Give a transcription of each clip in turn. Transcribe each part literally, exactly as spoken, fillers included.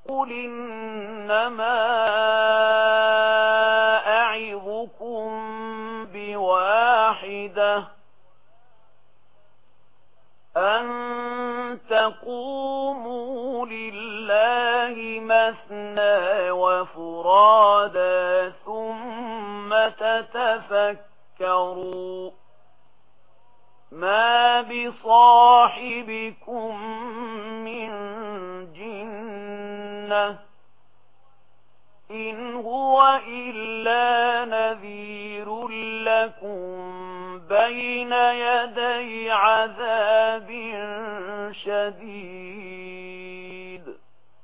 قل إنما أعظكم بواحدة أن تقوموا لله مثنى وفرادا ثم تتفكروا ما بصاحبكم من جنة إن هو إلا نذير لكم بين يدي عذاب شديد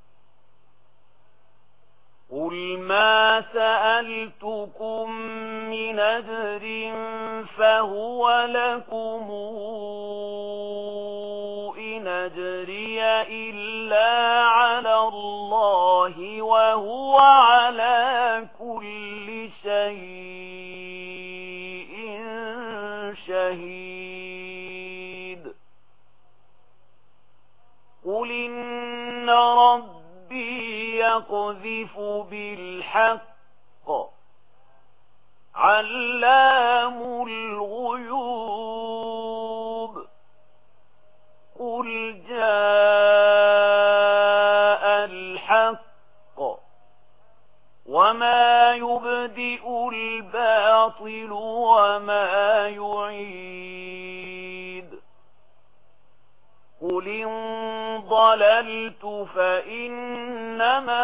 قل ما سألتكم من أجر فهو لكم إن أجري إلا على الله وهو على كل شيء شهيد قل إن ربي يقذف بالحق علام الغيوب قل جاء الحق وما يبدئ الباطل وما يعيد قل إن ضللت فإنما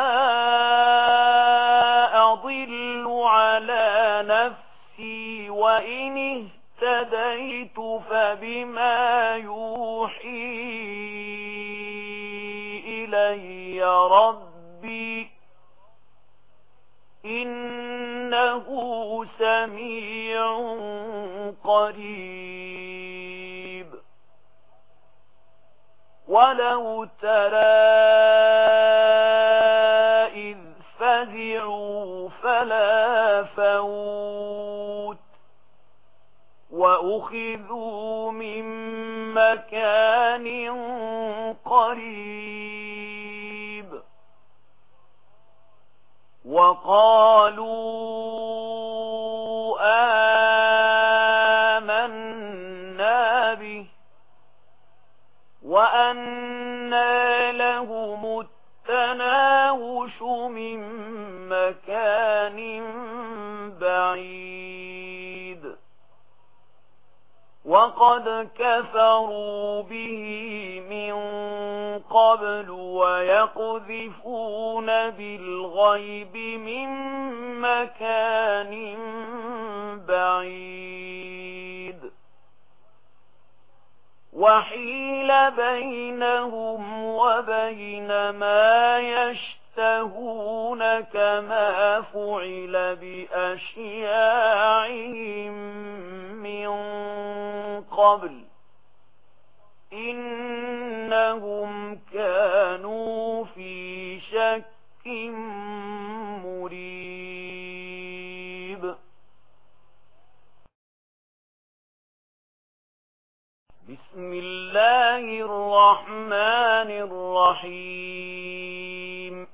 أضل على نفسي وإن اهتديت فبما يوحي إلي ربي إنه سميع قريب ولو ترى إذ فزعوا فلا فوت وأخذوا من مكان قريب وقالوا آمنا به وأنى لهم التناوش من مكان بعيد وقد كفروا به من قبل ويقذفون بالغيب من مكان بعيد وحيل بينهم وبين ما يشتهون كما فعل بأشياعهم من قبل إنهم كانوا في شك مريب بسم الله الرحمن الرحيم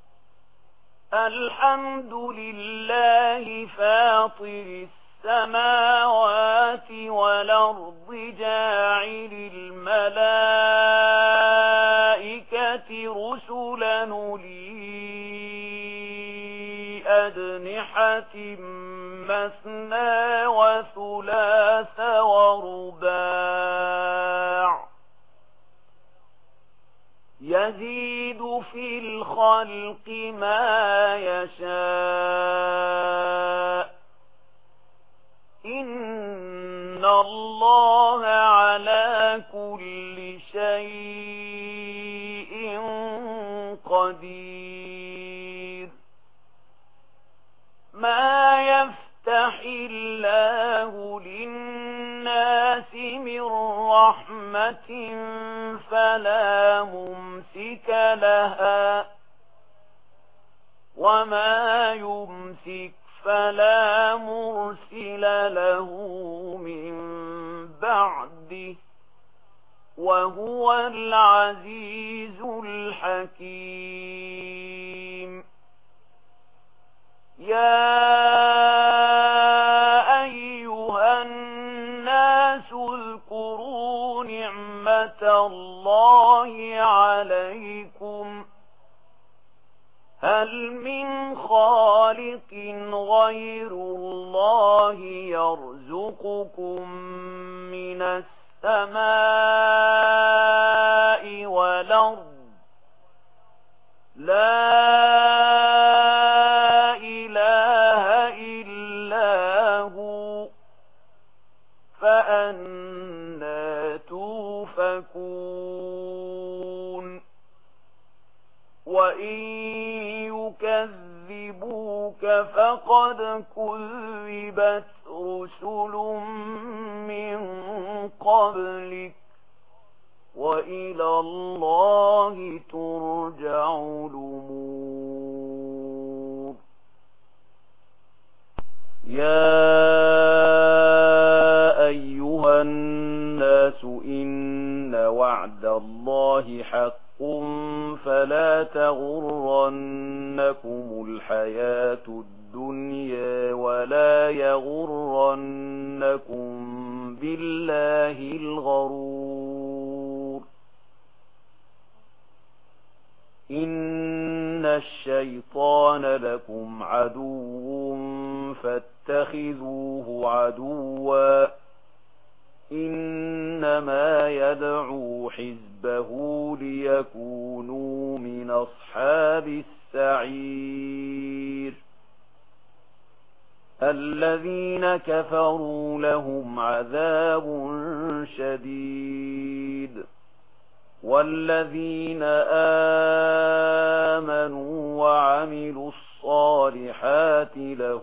الحمد لله فاطر السماوات والأرض جاعل الملائكة رسلا أولي أجنحة مثنى وثلاث ورباع يزيد في الخلق ما يشاء إن الله على كل شيء قدير ما يفتح الله للناس من رحمة فلا ممسك لها وما يمسك فلا مرسل له من بعده وهو العزيز الحكيم هل من خالق غير الله يرزقكم من السماء والأرض لا إله إلا هو فأنى توفكون وإن يكذبوك فقد كذبت رسل من قبلك وإلى الله ترجع الأمور يا أيها الناس إن وعد الله حق فلا تغرنكم الحياة الدنيا ولا يغرنكم بالله الغرور إن الشيطان لكم عدو فاتخذوه عدوا إنما يدعو حزبه ليكونوا من أصحاب السعير الذين كفروا لهم عذاب شديد والذين آمنوا وعملوا الصالحات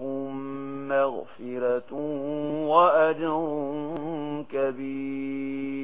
لهم مغفرة وأجر كبير